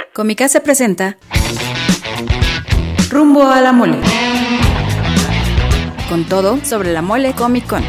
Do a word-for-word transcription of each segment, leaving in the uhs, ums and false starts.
Comicase presenta Rumbo a la Mole, con todo sobre la Mole Comic Con.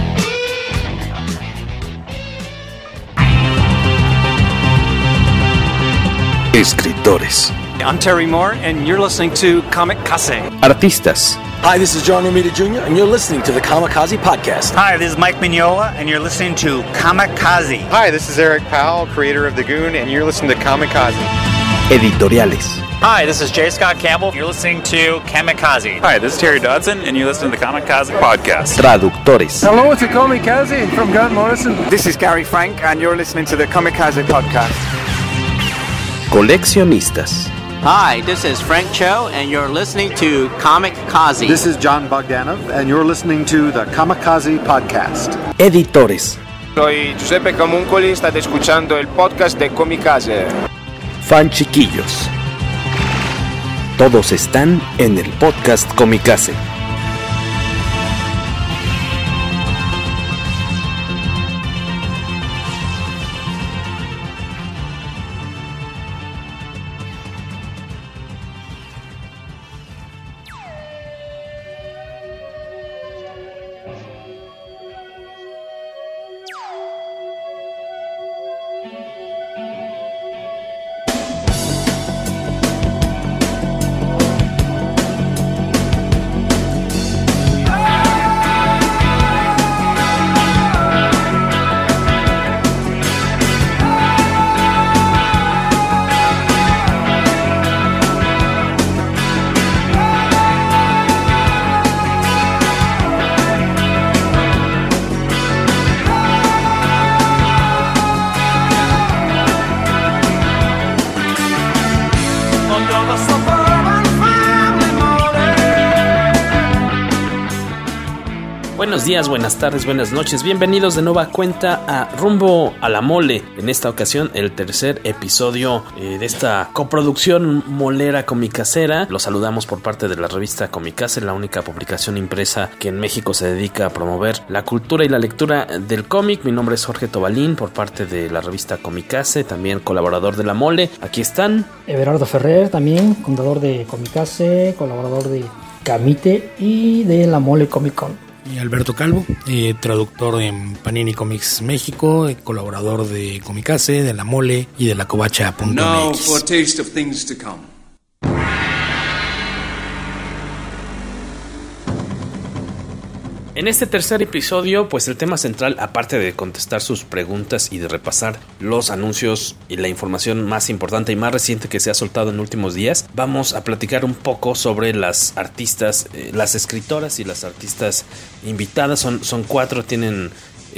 Escritores. I'm Terry Moore, and you're listening to Comicase. Artistas. Hi, this is John Romita Junior, and you're listening to the Kamikaze Podcast. Hi, this is Mike Mignola, and you're listening to Kamikaze. Hi, this is Eric Powell, creator of The Goon, and you're listening to Kamikaze. Editoriales. Hi, this is J. Scott Campbell. You're listening to Kamikaze. Hi, this is Terry Dodson, and you're listening to the Kamikaze Podcast. Traductores. Hello, it's a Kamikaze from Grant Morrison. This is Gary Frank, and you're listening to the Kamikaze Podcast. Coleccionistas. Hi, this is Frank Cho, and you're listening to Comicase. This is John Bogdanov, and you're listening to the Kamikaze Podcast. Editores. Soy Giuseppe Camuncoli, state escuchando el podcast de Comicase. Fan chiquillos. Todos están en el podcast Comicase. Buenos días, buenas tardes, buenas noches, bienvenidos de nueva cuenta a Rumbo a la Mole. En esta ocasión el tercer episodio eh, de esta coproducción molera comicasera. Los saludamos por parte de la revista Comicase, la única publicación impresa que en México se dedica a promover la cultura y la lectura del cómic. Mi nombre es Jorge Tobalín, por parte de la revista Comicase, también colaborador de la Mole. Aquí están Everardo Ferrer, también fundador de Comicase, colaborador de Camite y de la Mole Comic Con. Y Alberto Calvo, eh, traductor en Panini Comics México, eh, colaborador de Comicase, de La Mole y de la Covacha punto m x. Now for a taste of things to come. En este tercer episodio, pues el tema central, aparte de contestar sus preguntas y de repasar los anuncios y la información más importante y más reciente que se ha soltado en últimos días, vamos a platicar un poco sobre las artistas, eh, las escritoras y las artistas invitadas. Son, son cuatro, tienen,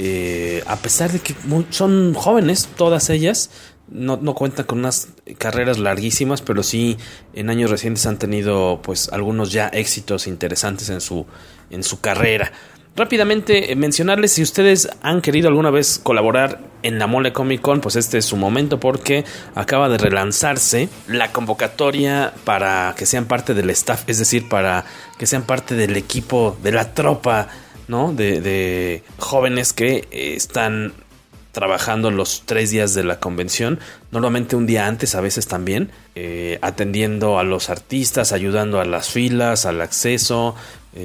eh, a pesar de que son jóvenes, todas ellas, no, no cuentan con unas carreras larguísimas, pero sí en años recientes han tenido pues algunos ya éxitos interesantes en su, en su carrera. Rápidamente eh, mencionarles, si ustedes han querido alguna vez colaborar en la Mole Comic Con, pues este es su momento, porque acaba de relanzarse la convocatoria para que sean parte del staff, es decir, para que sean parte del equipo, de la tropa, ¿no? De, de jóvenes que eh, están trabajando los tres días de la convención, normalmente un día antes, a veces también, eh, atendiendo a los artistas, ayudando a las filas, al acceso,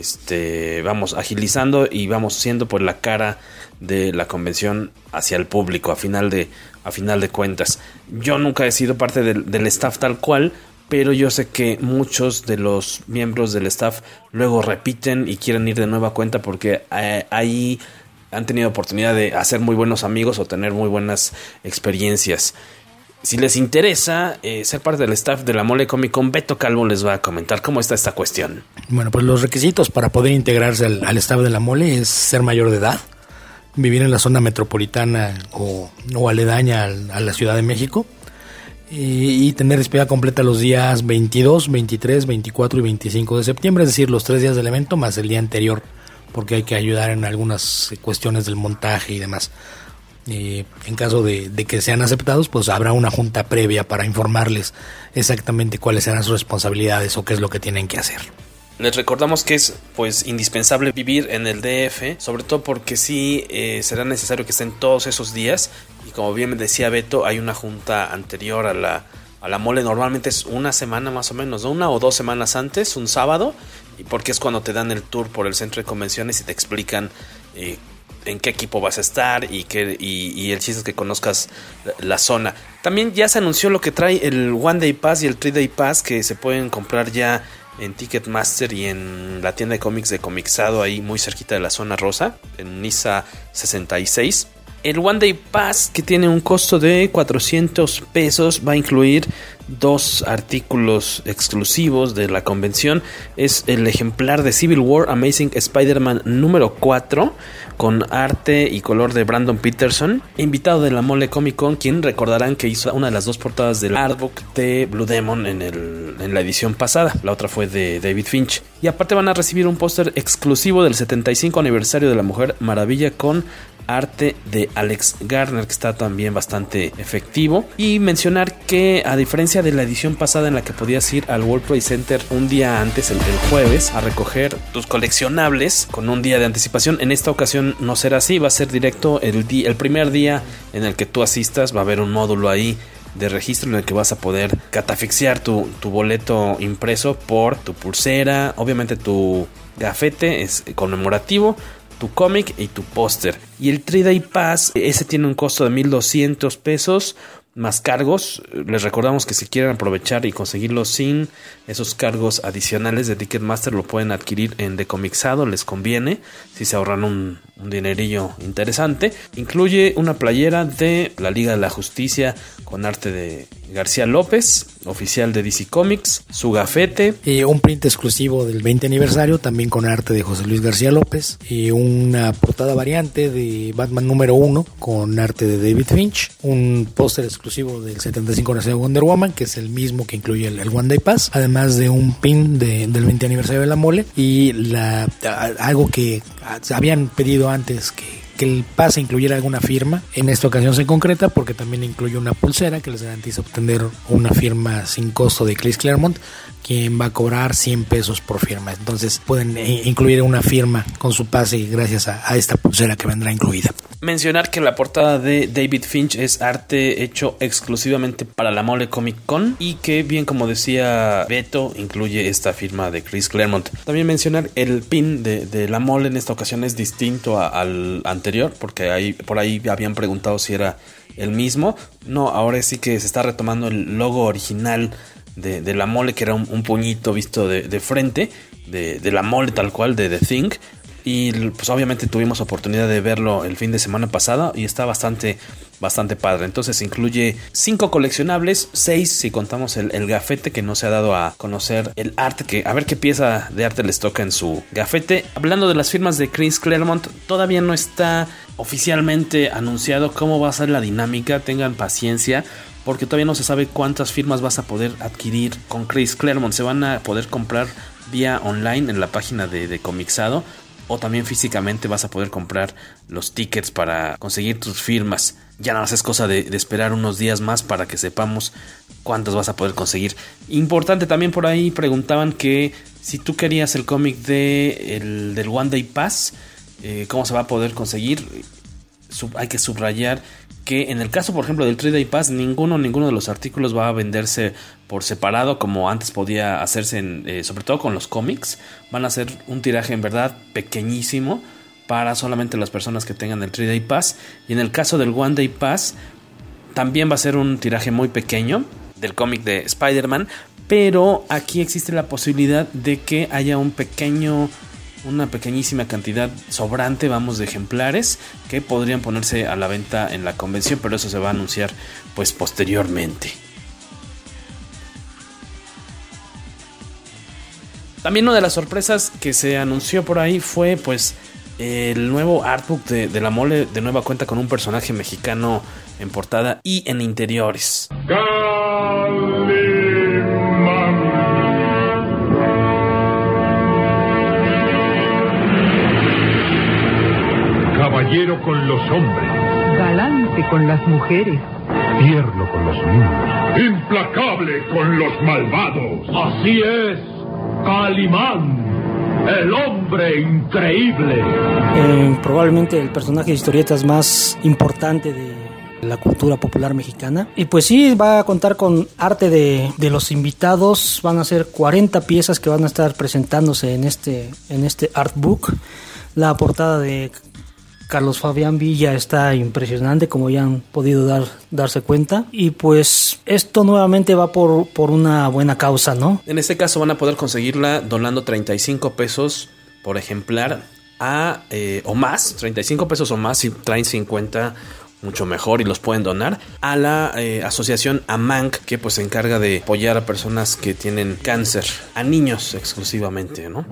este, vamos agilizando y vamos siendo por la cara de la convención hacia el público a final de, a final de cuentas. Yo nunca he sido parte del, del staff tal cual, pero yo sé que muchos de los miembros del staff luego repiten y quieren ir de nueva cuenta porque eh, ahí han tenido oportunidad de hacer muy buenos amigos o tener muy buenas experiencias. Si les interesa eh, ser parte del staff de la Mole Comic Con, Beto Calvo les va a comentar cómo está esta cuestión. Bueno, pues los requisitos para poder integrarse al, al staff de la Mole es ser mayor de edad, vivir en la zona metropolitana o, o aledaña a, a la Ciudad de México y, y tener disponibilidad completa los días veintidós, veintitrés, veinticuatro y veinticinco de septiembre, es decir, los tres días del evento más el día anterior, porque hay que ayudar en algunas cuestiones del montaje y demás. Eh, en caso de, de que sean aceptados, pues habrá una junta previa para informarles exactamente cuáles serán sus responsabilidades o qué es lo que tienen que hacer. Les recordamos que es pues indispensable vivir en el D F, sobre todo porque sí eh, será necesario que estén todos esos días, y como bien me decía Beto, hay una junta anterior a la a la mole normalmente es una semana más o menos, ¿no? Una o dos semanas antes, un sábado, y porque es cuando te dan el tour por el centro de convenciones y te explican eh, en qué equipo vas a estar y, que, y, y el chiste es que conozcas la, la zona. También ya se anunció lo que trae el One Day Pass y el Three Day Pass, que se pueden comprar ya en Ticketmaster y en la tienda de cómics de Comixado, ahí muy cerquita de la zona rosa, en Niza sesenta y seis. El One Day Pass, que tiene un costo de cuatrocientos pesos, va a incluir dos artículos exclusivos de la convención. Es el ejemplar de Civil War Amazing Spider-Man número cuatro, con arte y color de Brandon Peterson, invitado de la Mole Comic Con, quien recordarán que hizo una de las dos portadas del artbook de Blue Demon en, el, en la edición pasada. La otra fue de David Finch. Y aparte van a recibir un póster exclusivo del setenta y cinco aniversario de la Mujer Maravilla con arte de Alex Garner, que está también bastante efectivo. Y mencionar que, a diferencia de la edición pasada en la que podías ir al World Trade Center un día antes, el, el jueves, a recoger tus coleccionables con un día de anticipación, en esta ocasión no será así. Va a ser directo el, día, el primer día en el que tú asistas. Va a haber un módulo ahí de registro en el que vas a poder catafixiar tu, tu boleto impreso por tu pulsera, obviamente tu gafete es conmemorativo, tu cómic y tu póster. Y el Three Day Pass, ese tiene un costo de mil doscientos pesos más cargos. Les recordamos que si quieren aprovechar y conseguirlo sin esos cargos adicionales de Ticketmaster, lo pueden adquirir en Decomixado, les conviene si se ahorran un, un dinerillo interesante. Incluye una playera de la Liga de la Justicia con arte de García López, oficial de D C Comics, su gafete, eh, un print exclusivo del veinte aniversario también con arte de José Luis García López, y una portada variante de Batman número uno con arte de David Finch, un póster exclusivo del setenta y cinco aniversario de Wonder Woman, que es el mismo que incluye el, el One Day Pass, además de un pin de, del veinte aniversario de la Mole, y la, algo que habían pedido antes, que que el pase incluyera alguna firma. En esta ocasión se concreta porque también incluye una pulsera que les garantiza obtener una firma sin costo de Chris Claremont, quien va a cobrar cien pesos por firma. Entonces pueden incluir una firma con su pase gracias a, a esta pulsera que vendrá incluida. Mencionar que la portada de David Finch es arte hecho exclusivamente para la Mole Comic Con y que, bien como decía Beto, incluye esta firma de Chris Claremont. También mencionar el pin de, de la Mole en esta ocasión es distinto a, al anterior, porque ahí, por ahí habían preguntado si era el mismo. No, ahora sí que se está retomando el logo original de, de la Mole, que era un, un puñito visto de, de frente de, de la Mole tal cual, de The Thing. Y pues obviamente tuvimos oportunidad de verlo el fin de semana pasado y está bastante, bastante padre. Entonces incluye cinco coleccionables, seis si contamos el, el gafete, que no se ha dado a conocer el arte, que a ver qué pieza de arte les toca en su gafete. Hablando de las firmas de Chris Claremont, todavía no está oficialmente anunciado cómo va a ser la dinámica. Tengan paciencia, porque todavía no se sabe cuántas firmas vas a poder adquirir con Chris Claremont. Se van a poder comprar vía online en la página de, de Comixado, o también físicamente vas a poder comprar los tickets para conseguir tus firmas. Ya nada más es cosa de, de esperar unos días más para que sepamos cuántas vas a poder conseguir. Importante también, por ahí preguntaban que si tú querías el cómic de el, del One Day Pass, eh, ¿cómo se va a poder conseguir? Sub, hay que subrayar que en el caso, por ejemplo, del Three Day Pass, ninguno, ninguno de los artículos va a venderse por separado como antes podía hacerse, en, eh, sobre todo con los cómics. Van a ser un tiraje en verdad pequeñísimo para solamente las personas que tengan el Three Day Pass. Y en el caso del One Day Pass, también va a ser un tiraje muy pequeño del cómic de Spider-Man, pero aquí existe la posibilidad de que haya un pequeño... una pequeñísima cantidad sobrante, vamos, de ejemplares que podrían ponerse a la venta en la convención, pero eso se va a anunciar pues posteriormente. También una de las sorpresas que se anunció por ahí fue pues el nuevo artbook de, de la Mole, de nueva cuenta con un personaje mexicano en portada y en interiores. Caballero con los hombres, galante con las mujeres, tierno con los niños, implacable con los malvados. Así es, Calimán, el hombre increíble. Eh, probablemente el personaje de historietas más importante de, la cultura popular mexicana. Y pues sí, va a contar con arte de, de los invitados. Van a ser cuarenta piezas que van a estar presentándose en este, en este artbook. La portada de Carlos Fabián Villa está impresionante, como ya han podido dar, darse cuenta. Y pues esto nuevamente va por, por una buena causa, ¿no? En este caso van a poder conseguirla donando treinta y cinco pesos por ejemplar a eh, o más, treinta y cinco pesos o más, si traen cincuenta mucho mejor y los pueden donar a la eh, asociación AMANC, que pues se encarga de apoyar a personas que tienen cáncer, a niños exclusivamente, ¿no?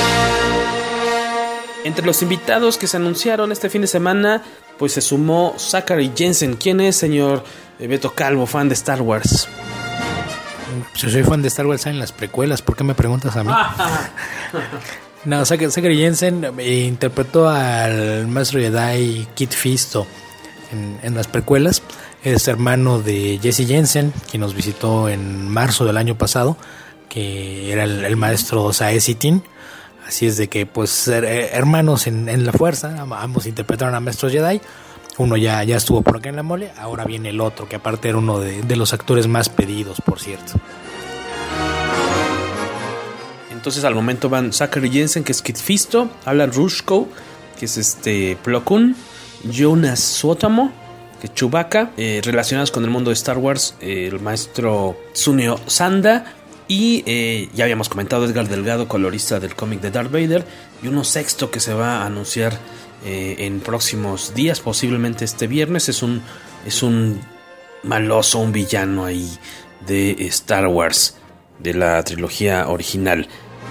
Entre los invitados que se anunciaron este fin de semana, pues se sumó Zachary Jensen. ¿Quién es, señor Beto Calvo, fan de Star Wars? Si soy fan de Star Wars en las precuelas, ¿por qué me preguntas a mí? No, Zachary Jensen eh, interpretó al maestro Jedi Kit Fisto en, en las precuelas. Es hermano de Jesse Jensen, quien nos visitó en marzo del año pasado, que era el, el maestro Sae Sitin. Así es de que, pues, hermanos en, en la fuerza, ambos interpretaron a maestros Jedi. Uno ya, ya estuvo por acá en la mole, ahora viene el otro, que aparte era uno de, de los actores más pedidos, por cierto. Entonces al momento van Zachary Jensen, que es Kit Fisto, Alan Rushko, que es este Plo Koon, Jonas Suotamo, que es Chewbacca, eh, relacionados con el mundo de Star Wars, eh, el maestro Sunio Sanda. Y eh, ya habíamos comentado Edgar Delgado, colorista del cómic de Darth Vader. Y uno sexto que se va a anunciar eh, en próximos días, posiblemente este viernes. Es un, es un maloso, un villano ahí de Star Wars, de la trilogía original.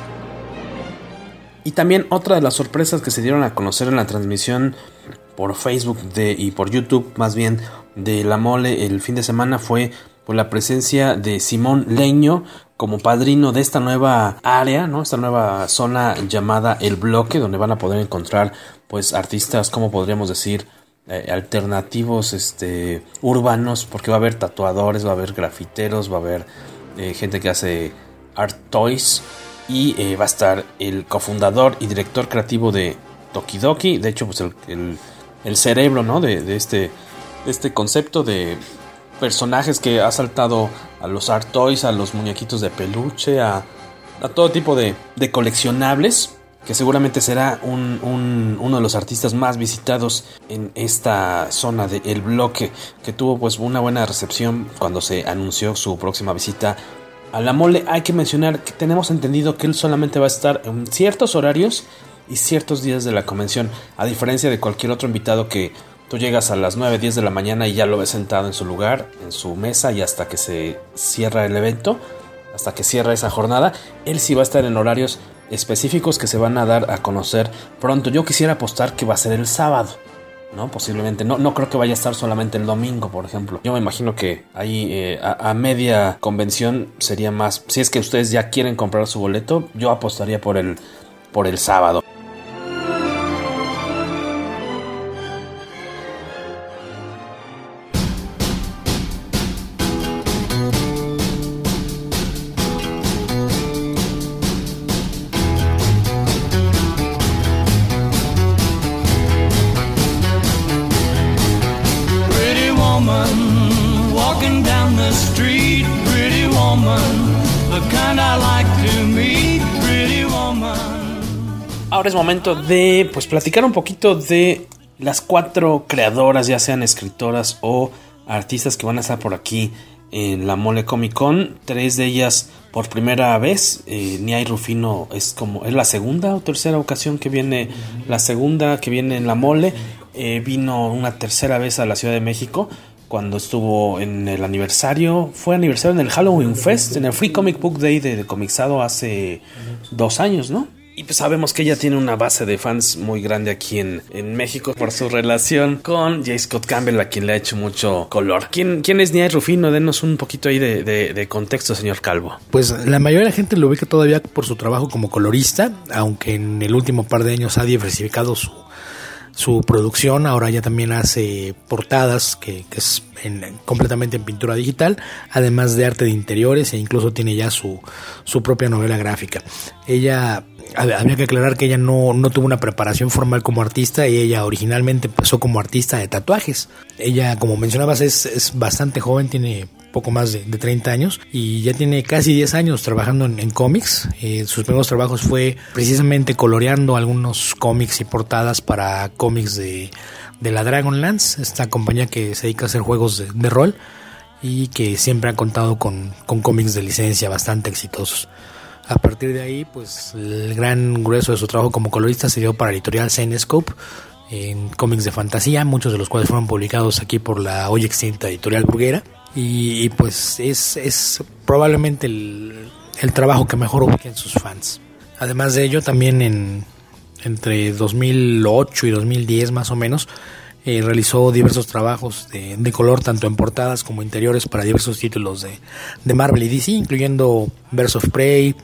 Y también otra de las sorpresas que se dieron a conocer en la transmisión por Facebook de, y por YouTube más bien de La Mole el fin de semana fue por la presencia de Simón Leño como padrino de esta nueva área, ¿no? Esta nueva zona llamada El Bloque, donde van a poder encontrar pues artistas, como podríamos decir, eh, alternativos, este, urbanos, porque va a haber tatuadores, va a haber grafiteros, va a haber eh, gente que hace art toys, y eh, va a estar el cofundador y director creativo de Tokidoki, de hecho pues el, el, el cerebro, ¿no? de, de este, este concepto de personajes que ha saltado a los art toys, a los muñequitos de peluche, a, a todo tipo de, de coleccionables, que seguramente será un, un, uno de los artistas más visitados en esta zona de El Bloque, que tuvo pues una buena recepción cuando se anunció su próxima visita a La Mole. Hay que mencionar que tenemos entendido que él solamente va a estar en ciertos horarios y ciertos días de la convención, a diferencia de cualquier otro invitado que tú llegas a las nueve, diez de la mañana y ya lo ves sentado en su lugar, en su mesa, y hasta que se cierra el evento, hasta que cierra esa jornada, él sí va a estar en horarios específicos que se van a dar a conocer pronto. Yo quisiera apostar que va a ser el sábado, ¿no? Posiblemente, no, no creo que vaya a estar solamente el domingo, por ejemplo. Yo me imagino que ahí eh, a, a media convención sería más, si es que ustedes ya quieren comprar su boleto, yo apostaría por el, por el sábado. Ahora es momento de pues platicar un poquito de las cuatro creadoras, ya sean escritoras o artistas, que van a estar por aquí en la Mole Comic Con. Tres de ellas por primera vez. eh, Niay Rufino es como es la segunda o tercera ocasión que viene, la segunda que viene en la Mole. Eh, vino una tercera vez a la Ciudad de México cuando estuvo en el aniversario, fue aniversario en el Halloween Fest, en el Free Comic Book Day de, de Comixado hace dos años, ¿no? Y pues sabemos que ella tiene una base de fans muy grande aquí en, en México por su relación con J. Scott Campbell, a quien le ha hecho mucho color. ¿Quién, quién es Niay Rufino? Denos un poquito ahí de, de, de contexto, señor Calvo. Pues la mayoría de la gente lo ubica todavía por su trabajo como colorista, aunque en el último par de años ha diversificado su, su producción. Ahora ya también hace portadas, que, que es en, completamente en pintura digital, además de arte de interiores, e incluso tiene ya su, su propia novela gráfica. Ella, había que aclarar que ella no, no tuvo una preparación formal como artista, y ella originalmente empezó como artista de tatuajes. Ella, como mencionabas, es, es bastante joven, tiene poco más de, de treinta años, y ya tiene casi diez años trabajando en, en cómics. Eh, sus primeros trabajos fue precisamente coloreando algunos cómics y portadas para cómics de, de la Dragonlance, esta compañía que se dedica a hacer juegos de, de rol, y que siempre ha contado con, con cómics de licencia bastante exitosos. A partir de ahí, pues el gran grueso de su trabajo como colorista se dio para la editorial Zenescope, en cómics de fantasía, muchos de los cuales fueron publicados aquí por la hoy extinta editorial Bruguera. Y, y pues es, es probablemente el, el trabajo que mejor ubiquen sus fans. Además de ello, también en entre dos mil ocho y dos mil diez más o menos, eh, realizó diversos trabajos de, de color, tanto en portadas como interiores, para diversos títulos de, de Marvel y D C, incluyendo Birds of Prey,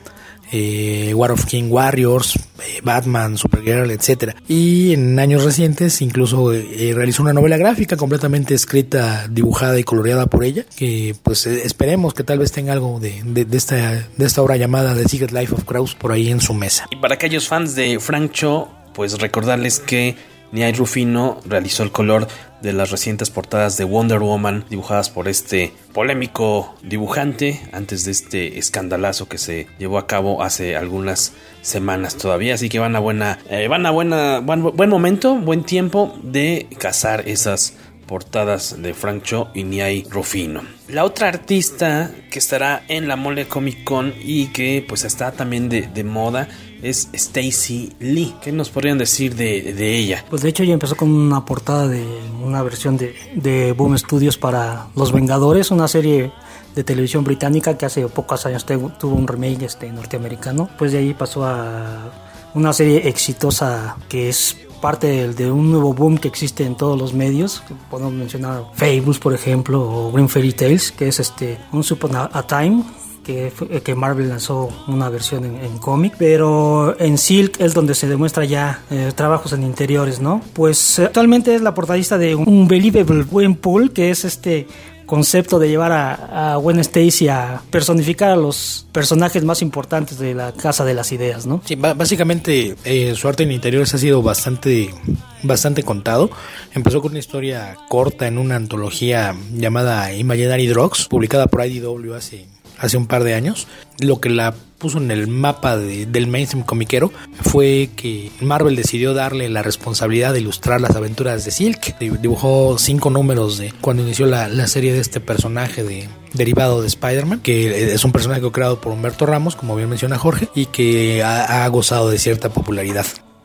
Eh, War of King Warriors, eh, Batman, Supergirl, etcétera. Y en años recientes incluso eh, realizó una novela gráfica completamente escrita, dibujada y coloreada por ella, que pues eh, esperemos que tal vez tenga algo de, de, de, esta, de esta obra llamada The Secret Life of Kraus por ahí en su mesa. Y para aquellos fans de Frank Cho, pues recordarles que Nia Rufino realizó el color de las recientes portadas de Wonder Woman, dibujadas por este polémico dibujante, antes de este escandalazo que se llevó a cabo hace algunas semanas todavía. Así que van a buena, eh, van a buena, buen, buen momento, buen tiempo de cazar esas portadas de Frank Cho y Nia Rufino. La otra artista que estará en la Mole Comic Con y que pues está también de, de moda es Stacey Lee. ¿Qué nos podrían decir de, de ella? Pues de hecho ella empezó con una portada de una versión de, de Boom Studios para Los Vengadores, una serie de televisión británica que hace pocos años tuvo un remake este, norteamericano. Pues de ahí pasó a una serie exitosa que es parte de, de un nuevo boom que existe en todos los medios. Podemos mencionar Fables, por ejemplo, o Green Fairy Tales, que es este un Upon a, a Time, que, que Marvel lanzó una versión en, en cómic. Pero en Silk es donde se demuestra ya eh, trabajos en interiores, ¿no? Pues actualmente es la portadista de Unbelievable Gwenpool, que es este concepto de llevar a, a Gwen Stacy a personificar a los personajes más importantes de la Casa de las Ideas, ¿no? Sí, b- básicamente eh, su arte en interiores ha sido bastante, bastante contado. Empezó con una historia corta en una antología llamada Imaginary Drugs, publicada por I D W hace, hace un par de años. Lo que la puso en el mapa de, del mainstream comiquero fue que Marvel decidió darle la responsabilidad de ilustrar las aventuras de Silk. Dibujó cinco números de cuando inició la, la serie de este personaje de, derivado de Spider-Man, que es un personaje creado por Humberto Ramos, como bien menciona Jorge, y que ha, ha gozado de cierta popularidad.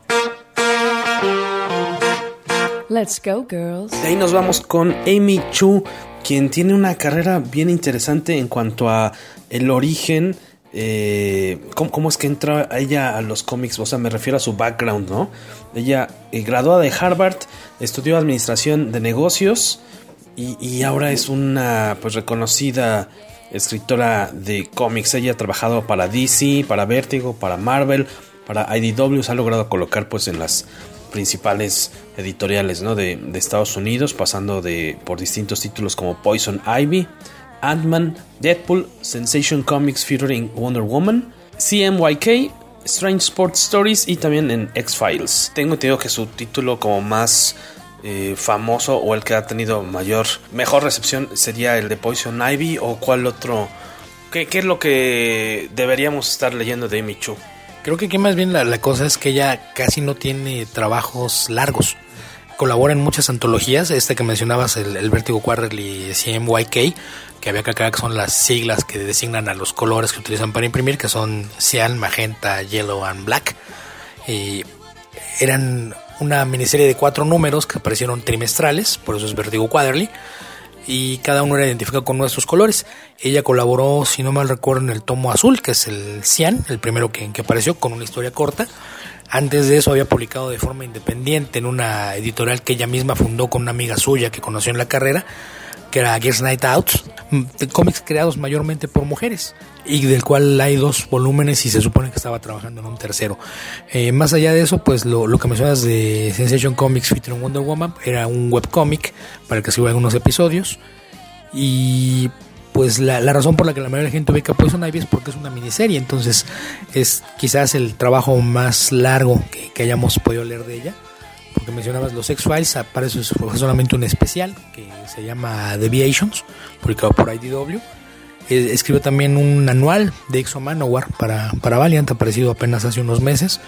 Let's go, girls. De ahí nos vamos con Amy Chu, quien tiene una carrera bien interesante en cuanto a el origen. Eh, ¿cómo, ¿Cómo es que entra ella a los cómics? O sea, me refiero a su background, ¿no? Ella, eh, graduada de Harvard, estudió administración de negocios y, y ahora es una pues reconocida escritora de cómics. Ella ha trabajado para D C, para Vértigo, para Marvel, para I D W. Se ha logrado colocar pues en las principales editoriales, ¿no? de, de Estados Unidos, pasando de por distintos títulos como Poison Ivy, Ant-Man, Deadpool, Sensation Comics featuring Wonder Woman, C M Y K, Strange Sports Stories y también en X-Files. Tengo entendido que su título como más eh, famoso o el que ha tenido mayor, mejor recepción sería el de Poison Ivy. ¿O cuál otro? ¿Qué, qué es lo que deberíamos estar leyendo de Amy Chu? Creo que aquí más bien la, la cosa es que ella casi no tiene trabajos largos. Colabora en muchas antologías, este que mencionabas, el, el Vertigo Quarterly C M Y K, que había que aclarar que son las siglas que designan a los colores que utilizan para imprimir, que son cian, magenta, yellow and black. Y eran una miniserie de cuatro números que aparecieron trimestrales, por eso es Vertigo Quarterly, y cada uno era identificado con nuestros colores. Ella colaboró, si no mal recuerdo, en el tomo azul, que es el cian, el primero que, que apareció, con una historia corta. Antes de eso había publicado de forma independiente en una editorial que ella misma fundó con una amiga suya que conoció en la carrera, que era Girls Night Out, cómics creados mayormente por mujeres, y del cual hay dos volúmenes y se supone que estaba trabajando en un tercero. Eh, más allá de eso, pues lo, lo que mencionas de Sensation Comics featuring Wonder Woman era un webcomic para el que se hubo algunos episodios. Y pues la, la razón por la que la mayoría de la gente ubica Poison Ivy es porque es una miniserie, entonces es quizás el trabajo más largo que, que hayamos podido leer de ella, porque mencionabas los X-Files, para eso fue solamente un especial que se llama Deviations, publicado por I D W. Eh, escribió también un anual de X-O Manowar para, para Valiant, aparecido apenas hace unos meses,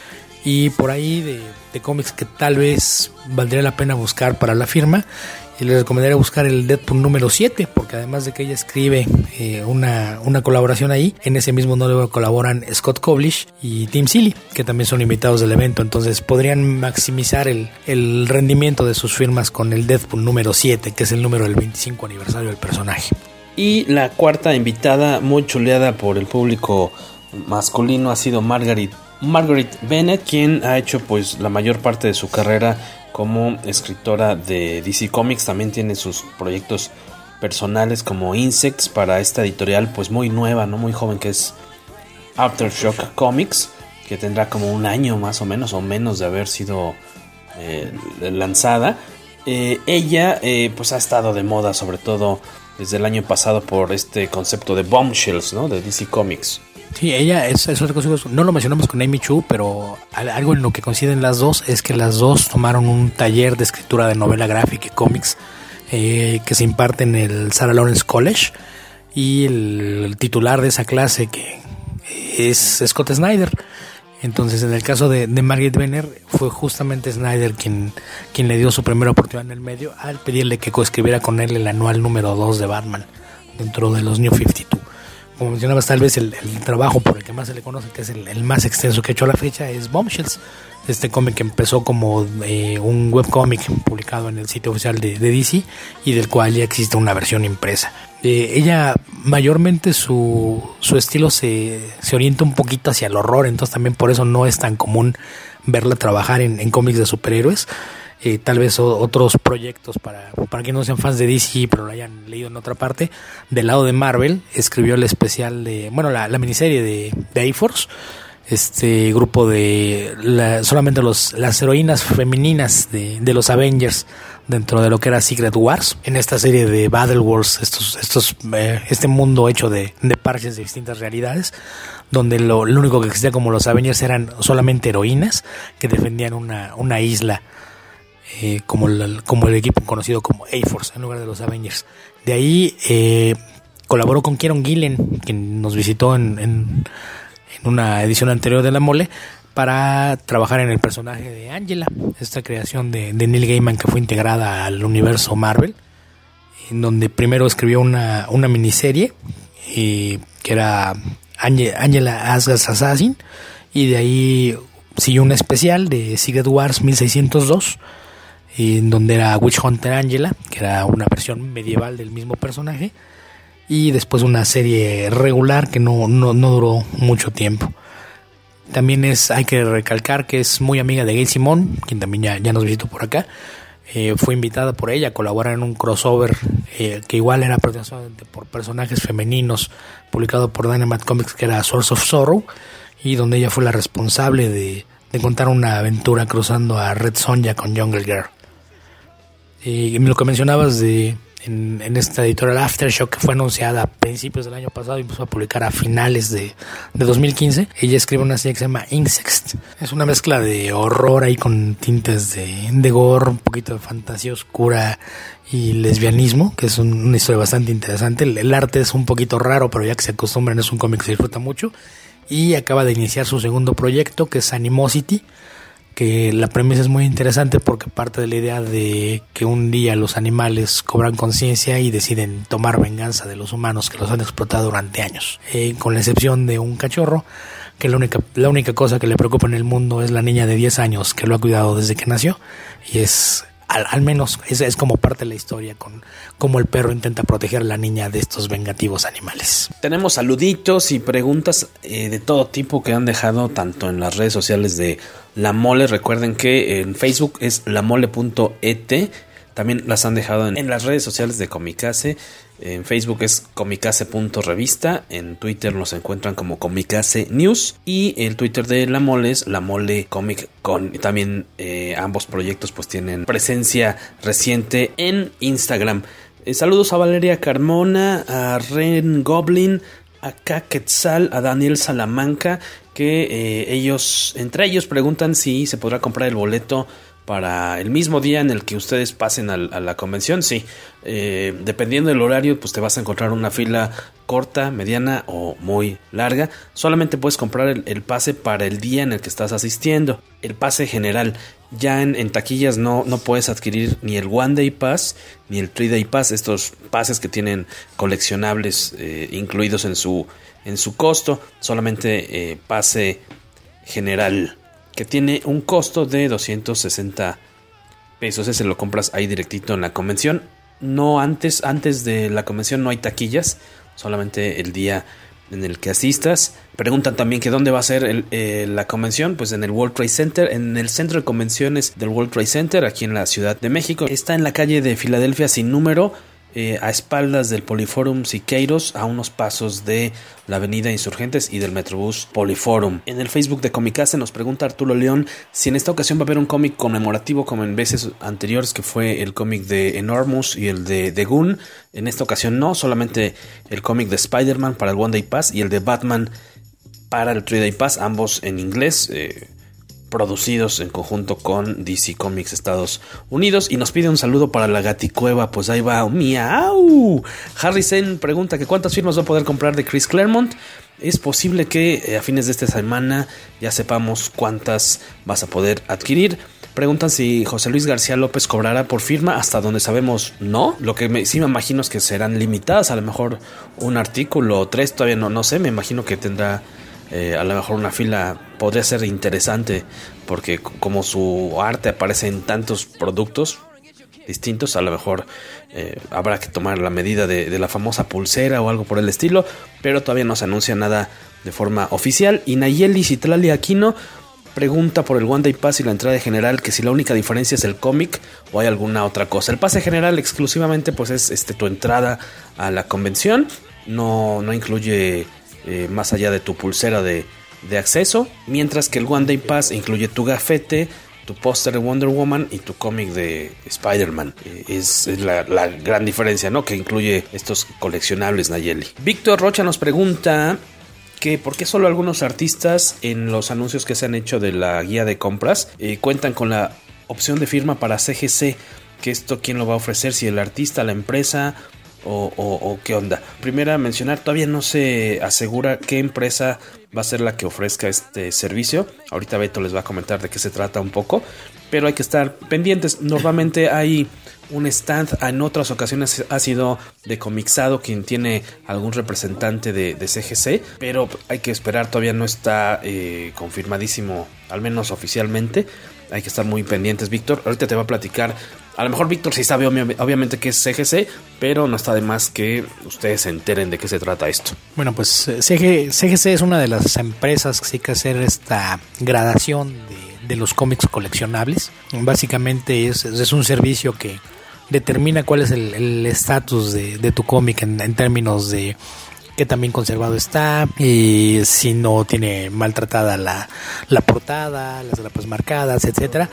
y por ahí de, de cómics que tal vez valdría la pena buscar para la firma. Y les recomendaría buscar el Deadpool número siete, porque además de que ella escribe eh, una, una colaboración ahí, en ese mismo número colaboran Scott Koblish y Tim Seeley, que también son invitados del evento. Entonces podrían maximizar el, el rendimiento de sus firmas con el Deadpool número siete, que es el número del veinticinco aniversario del personaje. Y la cuarta invitada, muy chuleada por el público masculino, ha sido Margaret, Margaret Bennett, quien ha hecho pues la mayor parte de su carrera como escritora de D C Comics. También tiene sus proyectos personales como Insects para esta editorial pues muy nueva, no muy joven, que es Aftershock Comics, que tendrá como un año más o menos o menos de haber sido eh, lanzada. Eh, ella eh, pues ha estado de moda, sobre todo desde el año pasado, por este concepto de bombshells, ¿no? De D C Comics. Sí, ella es, es otra cosa, no lo mencionamos con Amy Chu, pero algo en lo que coinciden las dos es que las dos tomaron un taller de escritura de novela gráfica y cómics eh, que se imparte en el Sarah Lawrence College, y el, el titular de esa clase que es Scott Snyder. Entonces, en el caso de, de Margaret Bennett, fue justamente Snyder quien, quien le dio su primera oportunidad en el medio al pedirle que coescribiera con él el anual número dos de Batman dentro de los New cincuenta y dos. Como mencionabas, tal vez el, el trabajo por el que más se le conoce, que es el, el más extenso que ha hecho a la fecha, es Bombshells. Este cómic que empezó como eh, un webcómic publicado en el sitio oficial de, de D C, y del cual ya existe una versión impresa. Eh, ella mayormente su, su estilo se, se orienta un poquito hacia el horror, entonces también por eso no es tan común verla trabajar en, en cómics de superhéroes. Eh, tal vez o, otros proyectos para, para que no sean fans de D C pero lo hayan leído en otra parte. Del lado de Marvel escribió el especial de, bueno, la, la miniserie de, de A-Force, este grupo de la, solamente los, las heroínas femeninas de, de los Avengers dentro de lo que era Secret Wars, en esta serie de Battle Wars, estos, estos, eh, este mundo hecho de, de parches de distintas realidades, donde lo, lo único que existía como los Avengers eran solamente heroínas que defendían una, una isla. Eh, como, el, como el equipo conocido como A-Force en lugar de los Avengers. De ahí eh, colaboró con Kieron Gillen, quien nos visitó en, en, en una edición anterior de La Mole, para trabajar en el personaje de Angela, esta creación de, de Neil Gaiman que fue integrada al universo Marvel, en donde primero escribió una, una miniserie eh, que era Angela Asgard's Assassin, y de ahí siguió un especial de Secret Wars mil seiscientos dos, en donde era Witch Hunter Angela, que era una versión medieval del mismo personaje, y después una serie regular que no, no, no duró mucho tiempo. También es, hay que recalcar que es muy amiga de Gail Simone, quien también ya, ya nos visitó por acá. Eh, fue invitada por ella a colaborar en un crossover eh, que igual era protagonizado por personajes femeninos, publicado por Dynamite Comics, que era Source of Sorrow, y donde ella fue la responsable de, de contar una aventura cruzando a Red Sonja con Jungle Girl. Y lo que mencionabas de en, en esta editorial Aftershock, que fue anunciada a principios del año pasado y empezó a publicar a finales de, de dos mil quince, ella escribe una serie que se llama Insects. Es una mezcla de horror ahí con tintes de, de gore, un poquito de fantasía oscura y lesbianismo, que es un, una historia bastante interesante. El, el arte es un poquito raro, pero ya que se acostumbran es un cómic que se disfruta mucho. Y acaba de iniciar su segundo proyecto, que es Animosity, que la premisa es muy interesante porque parte de la idea de que un día los animales cobran conciencia y deciden tomar venganza de los humanos que los han explotado durante años, eh, con la excepción de un cachorro que la única, la única cosa que le preocupa en el mundo es la niña de diez años que lo ha cuidado desde que nació, y es al, al menos es, es como parte de la historia, con cómo el perro intenta proteger a la niña de estos vengativos animales. Tenemos saluditos y preguntas eh, de todo tipo que han dejado tanto en las redes sociales de La Mole. Recuerden que en Facebook es lamole punto e t. También las han dejado en, en las redes sociales de Comicase. En Facebook es comicase punto revista. En Twitter nos encuentran como Comicase News. Y el Twitter de La Mole es La Mole Comic Con. También eh, ambos proyectos pues tienen presencia reciente en Instagram. Eh, saludos a Valeria Carmona, a Ren Goblin, a K. Quetzal, a Daniel Salamanca, que eh, ellos, entre ellos preguntan si se podrá comprar el boleto para el mismo día en el que ustedes pasen a, a la convención. Sí, eh, dependiendo del horario, pues te vas a encontrar una fila corta, mediana o muy larga. Solamente puedes comprar el, el pase para el día en el que estás asistiendo. El pase general. Ya en, en taquillas no, no puedes adquirir ni el One Day Pass ni el Three Day Pass. Estos pases que tienen coleccionables eh, incluidos en su, en su costo. Solamente eh, pase general, que tiene un costo de doscientos sesenta pesos. Ese lo compras ahí directito en la convención. No antes, antes de la convención no hay taquillas, solamente el día en el que asistas. Preguntan también que dónde va a ser el, eh, la convención. Pues en el World Trade Center, en el centro de convenciones del World Trade Center, aquí en la Ciudad de México. Está en la calle de Filadelfia sin número, eh, a espaldas del Poliforum Siqueiros, a unos pasos de la avenida Insurgentes y del Metrobús Poliforum. En el Facebook de Comicase nos pregunta Arturo León si en esta ocasión va a haber un cómic conmemorativo como en veces anteriores, que fue el cómic de Enormous y el de The Goon. En esta ocasión no, solamente el cómic de Spider-Man para el One Day Pass y el de Batman para el Three Day Pass, ambos en inglés, eh, producidos en conjunto con D C Comics Estados Unidos. Y nos pide un saludo para la Gaticueva. Pues ahí va, miau. Harrison pregunta que cuántas firmas va a poder comprar de Chris Claremont. Es posible que eh, a fines de esta semana ya sepamos cuántas vas a poder adquirir. Preguntan si José Luis García López cobrará por firma. Hasta donde sabemos, no. Lo que me, sí me imagino es que serán limitadas. A lo mejor un artículo o tres, todavía no, no sé. Me imagino que tendrá eh, a lo mejor una fila. Podría ser interesante porque como su arte aparece en tantos productos distintos, a lo mejor eh, habrá que tomar la medida de, de la famosa pulsera o algo por el estilo. Pero todavía no se anuncia nada de forma oficial. Y Nayeli Citlali Aquino pregunta por el One Day Pass y la entrada general, que si la única diferencia es el cómic o hay alguna otra cosa. El pase general exclusivamente pues es este, tu entrada a la convención. No, no incluye eh, más allá de tu pulsera de, de acceso. Mientras que el One Day Pass incluye tu gafete, tu póster de Wonder Woman y tu cómic de Spider-Man. Eh, es, es la, la gran diferencia, ¿no? Que incluye estos coleccionables, Nayeli. Víctor Rocha nos pregunta que por qué solo algunos artistas en los anuncios que se han hecho de la guía de compras eh, cuentan con la opción de firma para C G C, que esto quién lo va a ofrecer, si el artista, la empresa o, o, o qué onda. Primero a mencionar, todavía no se asegura qué empresa va a ser la que ofrezca este servicio. Ahorita Beto les va a comentar de qué se trata un poco, pero hay que estar pendientes. Normalmente hay un stand, en otras ocasiones ha sido de Comixado quien tiene algún representante de, de C G C, pero hay que esperar, todavía no está eh, confirmadísimo, al menos oficialmente. Hay que estar muy pendientes, Víctor. Ahorita te va a platicar, a lo mejor Víctor sí sabe obviamente qué es C G C, pero no está de más que ustedes se enteren de qué se trata esto. Bueno, pues C G C es una de las empresas que sí que hacer esta gradación de, de los cómics coleccionables. Básicamente es, es un servicio que determina cuál es el estatus de, de tu cómic en, en términos de qué tan bien conservado está, y si no tiene maltratada la, la portada, las grapas marcadas, etcétera,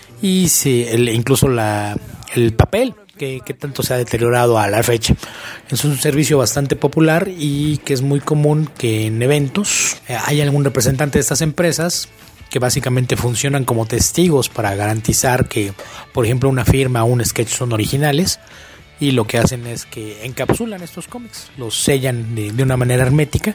y si el, incluso la, el papel que, que tanto se ha deteriorado a la fecha. Es un servicio bastante popular y que es muy común que en eventos eh, haya algún representante de estas empresas que básicamente funcionan como testigos para garantizar que, por ejemplo, una firma o un sketch son originales, y lo que hacen es que encapsulan estos cómics, los sellan de, de una manera hermética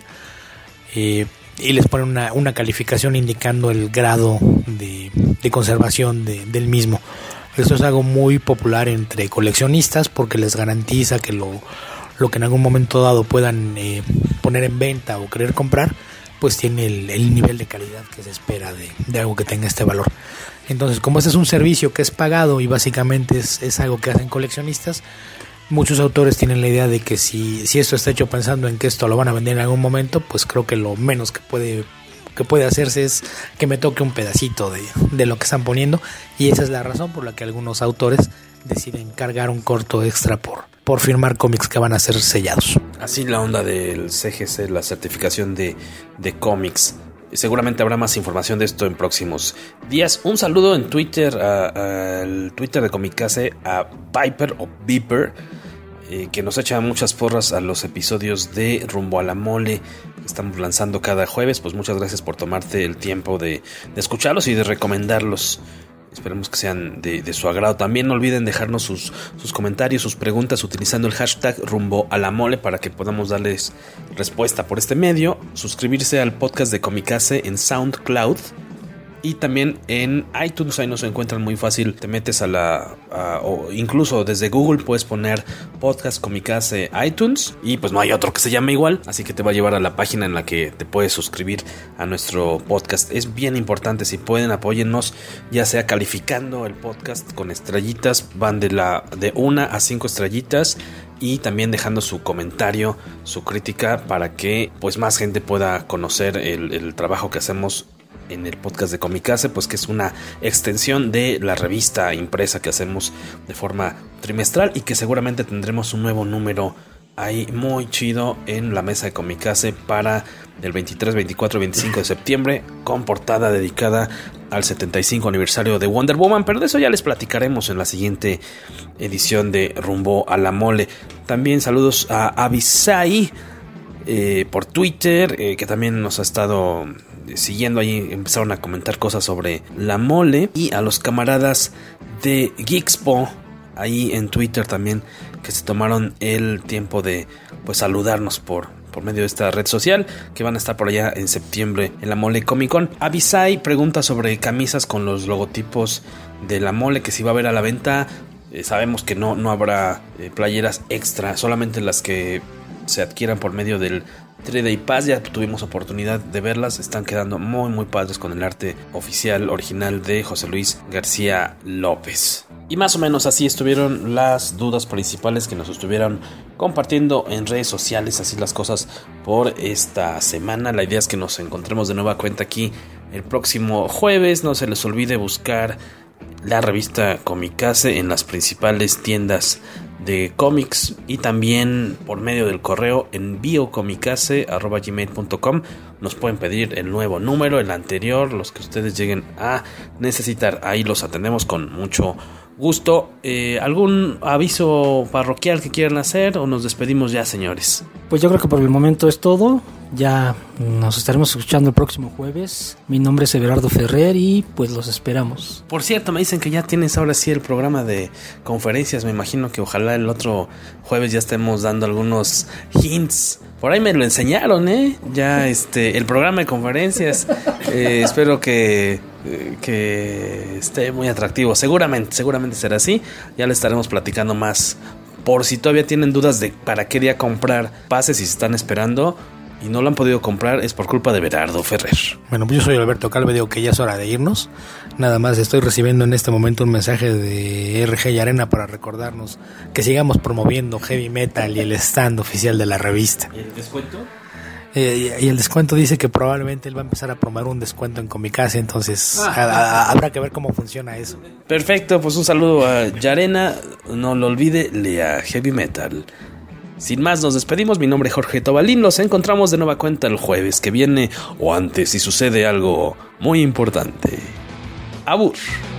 eh, y les ponen una, una calificación indicando el grado de, de conservación de, del mismo. Esto es algo muy popular entre coleccionistas porque les garantiza que lo, lo que en algún momento dado puedan eh, poner en venta o querer comprar, pues tiene el, el nivel de calidad que se espera de, de algo que tenga este valor. Entonces, como este es un servicio que es pagado y básicamente es, es algo que hacen coleccionistas, muchos autores tienen la idea de que si, si esto está hecho pensando en que esto lo van a vender en algún momento, pues creo que lo menos que puede, que puede hacerse es que me toque un pedacito de, de lo que están poniendo, y esa es la razón por la que algunos autores deciden cargar un corto extra por, por firmar cómics que van a ser sellados. Así la onda del C G C, la certificación de, de cómics. Seguramente habrá más información de esto en próximos días. Un saludo en Twitter, al Twitter de Comicase, a Piper o Beeper. eh, que nos echa muchas porras a los episodios de Rumbo a la Mole que estamos lanzando cada jueves. Pues muchas gracias por tomarte el tiempo de, de escucharlos y de recomendarlos. Esperemos que sean de, de su agrado. También no olviden dejarnos sus, sus comentarios, sus preguntas utilizando el hashtag Rumbo a la Mole para que podamos darles respuesta por este medio. Suscribirse al podcast de Comikaze en SoundCloud y también en iTunes. Ahí nos encuentran muy fácil. Te metes a la a, o incluso desde Google puedes poner podcast Comikaze iTunes y pues no hay otro que se llame igual, así que te va a llevar a la página en la que te puedes suscribir a nuestro podcast. Es bien importante, si pueden apóyennos, ya sea calificando el podcast con estrellitas, van de la de una a cinco estrellitas, y también dejando su comentario, su crítica, para que pues más gente pueda conocer el, el trabajo que hacemos en el podcast de Comikaze, pues que es una extensión de la revista impresa que hacemos de forma trimestral y que seguramente tendremos un nuevo número ahí muy chido en la mesa de Comikaze para el veintitrés, veinticuatro y veinticinco de septiembre, con portada dedicada al setenta y cinco aniversario de Wonder Woman, pero de eso ya les platicaremos en la siguiente edición de Rumbo a la Mole. También saludos a Avisai eh, por Twitter, eh, que también nos ha estado siguiendo. Ahí empezaron a comentar cosas sobre la mole, y a los camaradas de Geekspo ahí en Twitter también, que se tomaron el tiempo de pues saludarnos por, por medio de esta red social, que van a estar por allá en septiembre en la Mole Comic Con. Avisai pregunta sobre camisas con los logotipos de la mole, que si va a haber a la venta. Eh, sabemos que no, no habrá eh, playeras extra, solamente las que se adquieran por medio del tres Day Pass. Ya tuvimos oportunidad de verlas, están quedando muy muy padres con el arte oficial original de José Luis García López. Y más o menos así estuvieron las dudas principales que nos estuvieron compartiendo en redes sociales. Así las cosas por esta semana. La idea es que nos encontremos de nueva cuenta aquí el próximo jueves. No se les olvide buscar la revista Comikaze en las principales tiendas de cómics, y también por medio del correo envío comikaze arroba gmail punto com. Nos pueden pedir el nuevo número, el anterior, los que ustedes lleguen a necesitar. Ahí los atendemos con mucho gusto. Eh, ¿Algún aviso parroquial que quieran hacer o nos despedimos ya, señores? Pues yo creo que por el momento es todo. Ya nos estaremos escuchando el próximo jueves. Mi nombre es Everardo Ferrer y pues los esperamos. Por cierto, me dicen que ya tienes ahora sí el programa de conferencias. Me imagino que ojalá el otro jueves ya estemos dando algunos hints. Por ahí me lo enseñaron, ¿eh? Ya este, el programa de conferencias. Eh, espero que, que esté muy atractivo. Seguramente, seguramente será así. Ya le estaremos platicando más. Por si todavía tienen dudas de para qué día comprar pases y se están esperando y no lo han podido comprar, es por culpa de Everardo Ferrer. Bueno, pues yo soy Alberto Calve, digo que ya es hora de irnos. Nada más estoy recibiendo en este momento un mensaje de R G y Arena para recordarnos que sigamos promoviendo heavy metal y el stand oficial de la revista. ¿Y el descuento? Eh, y el descuento dice que probablemente él va a empezar a promover un descuento en Comikaze, entonces ah, a, a, habrá que ver cómo funciona eso. Perfecto, pues un saludo a Yarena, no lo olvide, lea heavy metal. Sin más, nos despedimos. Mi nombre es Jorge Tobalín. Nos encontramos de nueva cuenta el jueves que viene o antes si sucede algo muy importante. Abur.